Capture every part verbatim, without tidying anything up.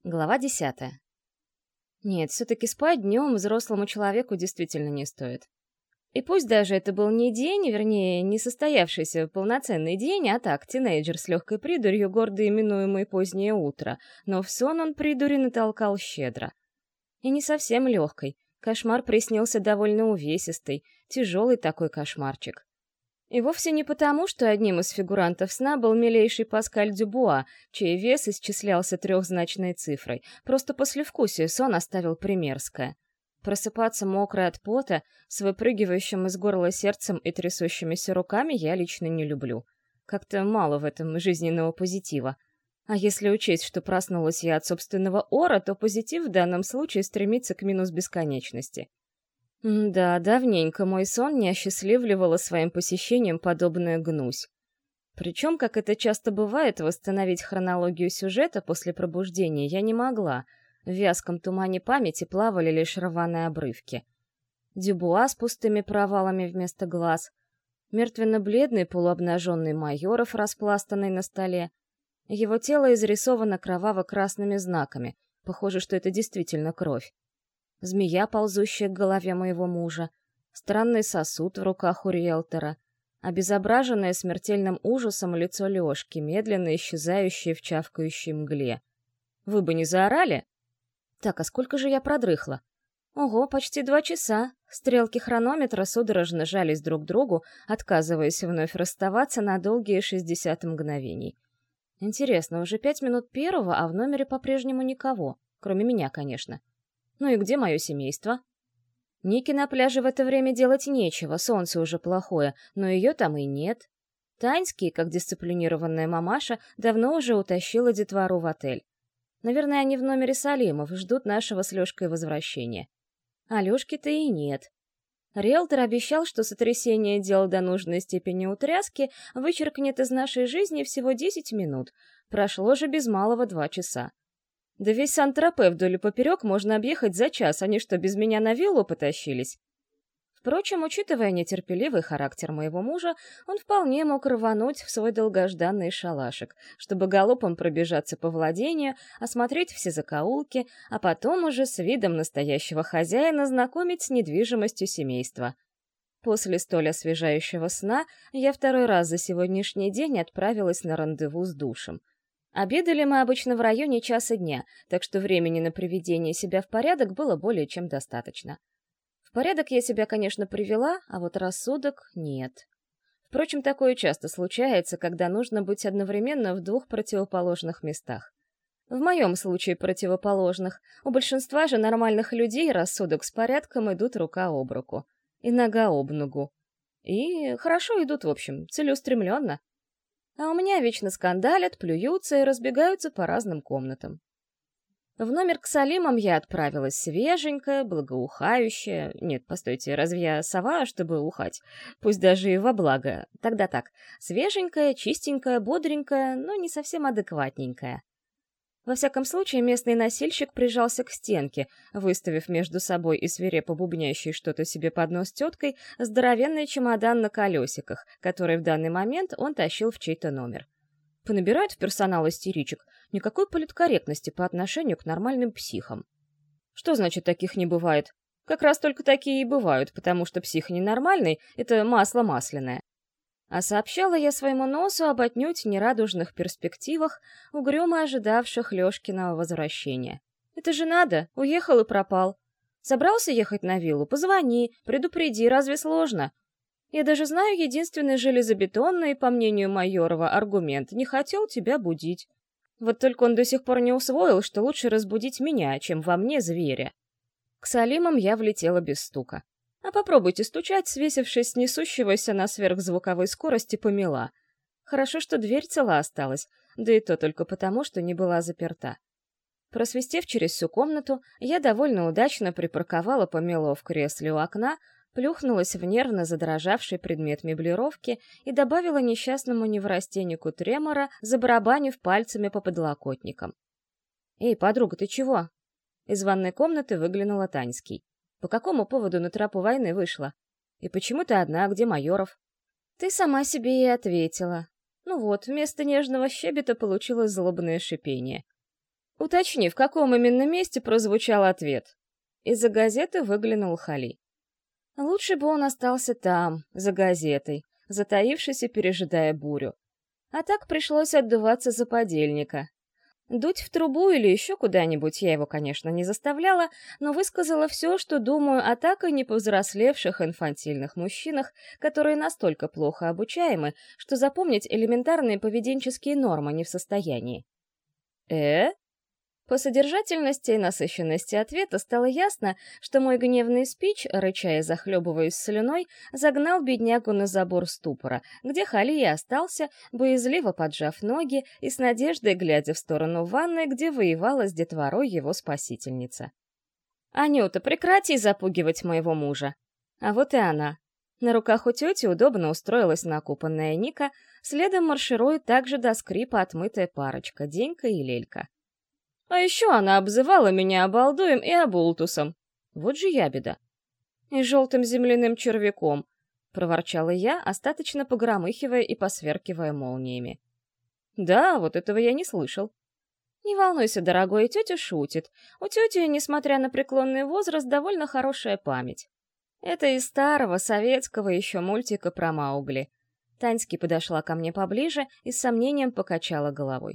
Глава десятая. Нет, все-таки спать днем взрослому человеку действительно не стоит. И пусть даже это был не день, вернее, не состоявшийся полноценный день, а так, тинейджер с легкой придурью, гордо именуемый позднее утро, но в сон он придури натолкал щедро. И не совсем легкой. Кошмар приснился довольно увесистый, тяжелый такой кошмарчик. И вовсе не потому, что одним из фигурантов сна был милейший Паскаль Дюбуа, чей вес исчислялся трехзначной цифрой. Просто послевкусие сон оставил примерское. Просыпаться мокрой от пота, с выпрыгивающим из горла сердцем и трясущимися руками я лично не люблю. Как-то мало в этом жизненного позитива. А если учесть, что проснулась я от собственного ора, то позитив в данном случае стремится к минус бесконечности. Да, давненько мой сон не осчастливливало своим посещением подобная гнусь. Причем, как это часто бывает, восстановить хронологию сюжета после пробуждения я не могла. В вязком тумане памяти плавали лишь рваные обрывки. Дюбуа с пустыми провалами вместо глаз, мертвенно-бледный полуобнаженный Майоров, распластанный на столе. Его тело изрисовано кроваво-красными знаками. Похоже, что это действительно кровь. Змея, ползущая к голове моего мужа, странный сосуд в руках у риэлтора, обезображенное смертельным ужасом лицо Лёшки, медленно исчезающее в чавкающей мгле. Вы бы не заорали? Так, а сколько же я продрыхла? Ого, почти два часа. Стрелки хронометра судорожно жались друг к другу, отказываясь вновь расставаться на долгие шестьдесят мгновений. Интересно, уже пять минут первого, а в номере по-прежнему никого, кроме меня, конечно. Ну и где мое семейство? Нике на пляже в это время делать нечего, солнце уже плохое, но ее там и нет. Таньский, как дисциплинированная мамаша, давно уже утащила детвору в отель. Наверное, они в номере Салимов, ждут нашего с Лешкой возвращения. А Лешки-то и нет. Риэлтор обещал, что сотрясение дел до нужной степени утряски вычеркнет из нашей жизни всего десять минут. Прошло же без малого два часа. Да весь Сан-Тропе вдоль и поперек можно объехать за час, они что, без меня на виллу потащились? Впрочем, учитывая нетерпеливый характер моего мужа, он вполне мог рвануть в свой долгожданный шалашик, чтобы галопом пробежаться по владению, осмотреть все закоулки, а потом уже с видом настоящего хозяина знакомить с недвижимостью семейства. После столь освежающего сна я второй раз за сегодняшний день отправилась на рандеву с душем. Обедали мы обычно в районе часа дня, так что времени на приведение себя в порядок было более чем достаточно. В порядок я себя, конечно, привела, а вот рассудок — нет. Впрочем, такое часто случается, когда нужно быть одновременно в двух противоположных местах. В моем случае противоположных. У большинства же нормальных людей рассудок с порядком идут рука об руку. И нога об ногу. И хорошо идут, в общем, целеустремленно. А у меня вечно скандалят, плюются и разбегаются по разным комнатам. В номер к Салимам я отправилась свеженькая, благоухающая. Нет, постойте, разве я сова, чтобы ухать? Пусть даже и во благо. Тогда так. Свеженькая, чистенькая, бодренькая, но не совсем адекватненькая. Во всяком случае, местный носильщик прижался к стенке, выставив между собой и свирепо бубнящий что-то себе под нос теткой здоровенный чемодан на колесиках, который в данный момент он тащил в чей-то номер. Понабирают в персонал истеричек, никакой политкорректности по отношению к нормальным психам. Что значит таких не бывает? Как раз только такие и бывают, потому что псих ненормальный — это масло масляное. А сообщала я своему носу об отнюдь нерадужных перспективах, угрюмо ожидавших Лёшкиного возвращения. Это же надо, уехал и пропал. Собрался ехать на виллу? Позвони, предупреди, разве сложно? Я даже знаю единственный железобетонный, по мнению Майорова, аргумент: не хотел тебя будить. Вот только он до сих пор не усвоил, что лучше разбудить меня, чем во мне зверя. К Салимам я влетела без стука. А попробуйте стучать, свесившись с несущегося на сверхзвуковой скорости помела. Хорошо, что дверь цела осталась, да и то только потому, что не была заперта. Просвистев через всю комнату, я довольно удачно припарковала помело в кресле у окна, плюхнулась в нервно задрожавший предмет меблировки и добавила несчастному неврастеннику тремора, забарабанив пальцами по подлокотникам. «Эй, подруга, ты чего?» Из ванной комнаты выглянула Таньский. «По какому поводу на тропу войны вышла? И почему ты одна, где Майоров?» «Ты сама себе и ответила. Ну вот, вместо нежного щебета получилось злобное шипение. Уточни, в каком именно месте прозвучал ответ. Из-за газеты выглянул Хали. Лучше бы он остался там, за газетой, затаившись и пережидая бурю. А так пришлось отдуваться за подельника. Дуть в трубу или еще куда-нибудь я его, конечно, не заставляла, но высказала все, что думаю о так и не повзрослевших инфантильных мужчинах, которые настолько плохо обучаемы, что запомнить элементарные поведенческие нормы не в состоянии. «Э?» По содержательности и насыщенности ответа стало ясно, что мой гневный спич, рыча и захлебываясь слюной, загнал беднягу на забор ступора, где Хали и остался, боязливо поджав ноги и с надеждой глядя в сторону ванной, где воевала с детворой его спасительница. «Анюта, прекрати запугивать моего мужа!» А вот и она. На руках у тети удобно устроилась накупанная Ника, следом марширует также до скрипа отмытая парочка, Денька и Лелька. А еще она обзывала меня обалдуем и оболтусом. Вот же ябеда. И желтым земляным червяком, проворчала я, остаточно погромыхивая и посверкивая молниями. Да, вот этого я не слышал. Не волнуйся, дорогой, тетя шутит. У тети, несмотря на преклонный возраст, довольно хорошая память. Это из старого советского еще мультика про Маугли. Таньски подошла ко мне поближе и с сомнением покачала головой.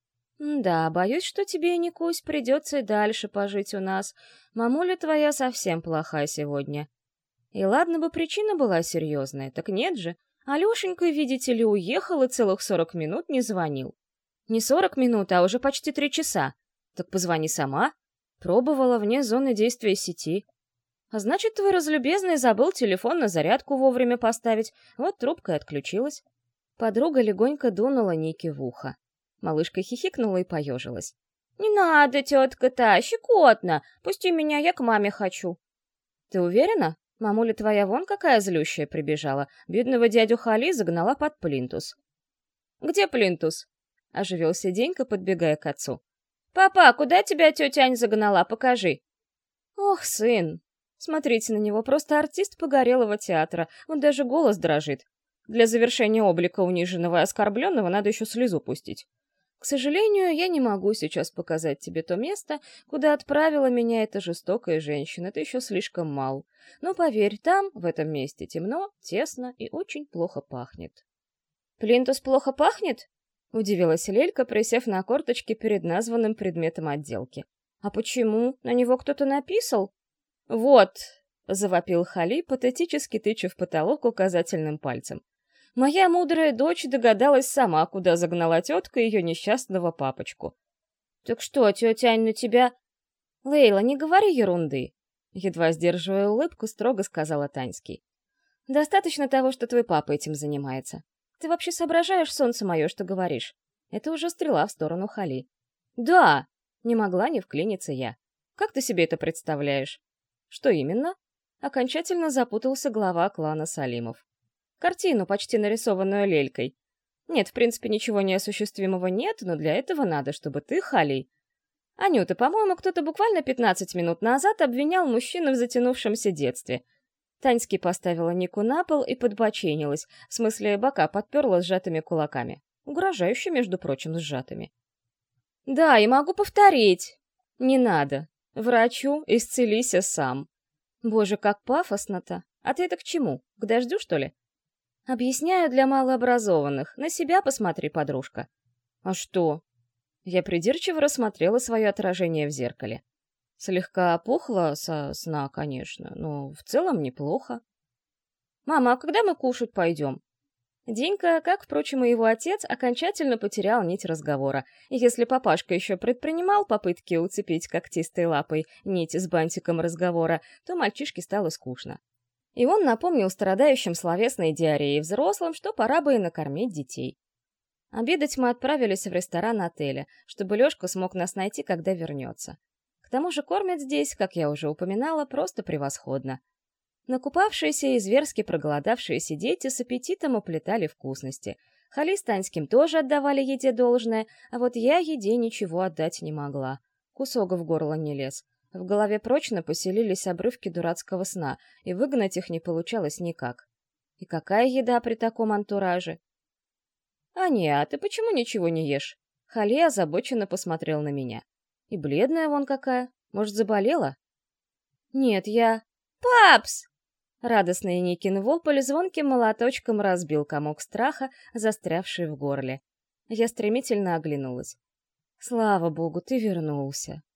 «Да, боюсь, что тебе, Никусь, придется и дальше пожить у нас. Мамуля твоя совсем плохая сегодня». И ладно бы причина была серьезная, так нет же. Алешенька, видите ли, уехал и целых сорок минут не звонил. Не сорок минут, а уже почти три часа. Так позвони сама. Пробовала вне зоны действия сети. А значит, твой разлюбезный забыл телефон на зарядку вовремя поставить, вот трубка и отключилась. Подруга легонько дунула Нике в ухо. Малышка хихикнула и поежилась. «Не надо, тетка-то, щекотно! Пусти меня, я к маме хочу!» «Ты уверена? Мамуля твоя вон какая злющая прибежала. Бедного дядю Хали загнала под плинтус». «Где плинтус?» — оживился Денька, подбегая к отцу. «Папа, куда тебя тетя Ань загнала? Покажи!» «Ох, сын! Смотрите на него, просто артист погорелого театра, он даже голос дрожит. Для завершения облика униженного и оскорбленного надо еще слезу пустить. К сожалению, я не могу сейчас показать тебе то место, куда отправила меня эта жестокая женщина, ты еще слишком мал. Но поверь, там, в этом месте, темно, тесно и очень плохо пахнет». «Плинтус плохо пахнет?» — удивилась Лелька, присев на корточки перед названным предметом отделки. «А почему? На него кто-то написал?» «Вот!» — завопил Хали, патетически тыча в потолок указательным пальцем. Моя мудрая дочь догадалась сама, куда загнала тетка ее несчастного папочку. «Так что, тетя Ань, на тебя...» «Лейла, не говори ерунды!» Едва сдерживая улыбку, строго сказала Таньский. «Достаточно того, что твой папа этим занимается. Ты вообще соображаешь, солнце мое, что говоришь?» Это уже стрела в сторону Хали. «Да!» — не могла не вклиниться я. «Как ты себе это представляешь?» «Что именно?» Окончательно запутался глава клана Салимов. Картину, почти нарисованную Лелькой. Нет, в принципе, ничего неосуществимого нет, но для этого надо, чтобы ты, Хали... Анюта, по-моему, кто-то буквально пятнадцать минут назад обвинял мужчину в затянувшемся детстве. Таньский поставила Нику на пол и подбоченилась, в смысле бока подперла сжатыми кулаками. Угрожающе, между прочим, сжатыми. «Да, и могу повторить!» «Не надо. Врачу исцелися сам». Боже, как пафосно-то! А ты это к чему? К дождю, что ли? Объясняю для малообразованных. На себя посмотри, подружка. А что? Я придирчиво рассмотрела свое отражение в зеркале. Слегка опухла со сна, конечно, но в целом неплохо. «Мама, а когда мы кушать пойдем?» Денька, как, впрочем, и его отец, окончательно потерял нить разговора, и если папашка еще предпринимал попытки уцепить когтистой лапой нить с бантиком разговора, то мальчишке стало скучно. И он напомнил страдающим словесной диареей взрослым, что пора бы и накормить детей. Обедать мы отправились в ресторан отеля, чтобы Лёшка смог нас найти, когда вернется. К тому же кормят здесь, как я уже упоминала, просто превосходно. Накупавшиеся и зверски проголодавшиеся дети с аппетитом уплетали вкусности. Хали с Таньским тоже отдавали еде должное, а вот я еде ничего отдать не могла. Кусок в горло не лез. В голове прочно поселились обрывки дурацкого сна, и выгнать их не получалось никак. И какая еда при таком антураже? «Аня, а ты почему ничего не ешь?» Хали озабоченно посмотрел на меня. И бледная вон какая. Может, заболела? Нет, я... «Папс!» Радостный Никин вопль звонким молоточком разбил комок страха, застрявший в горле. Я стремительно оглянулась. «Слава богу, ты вернулся!»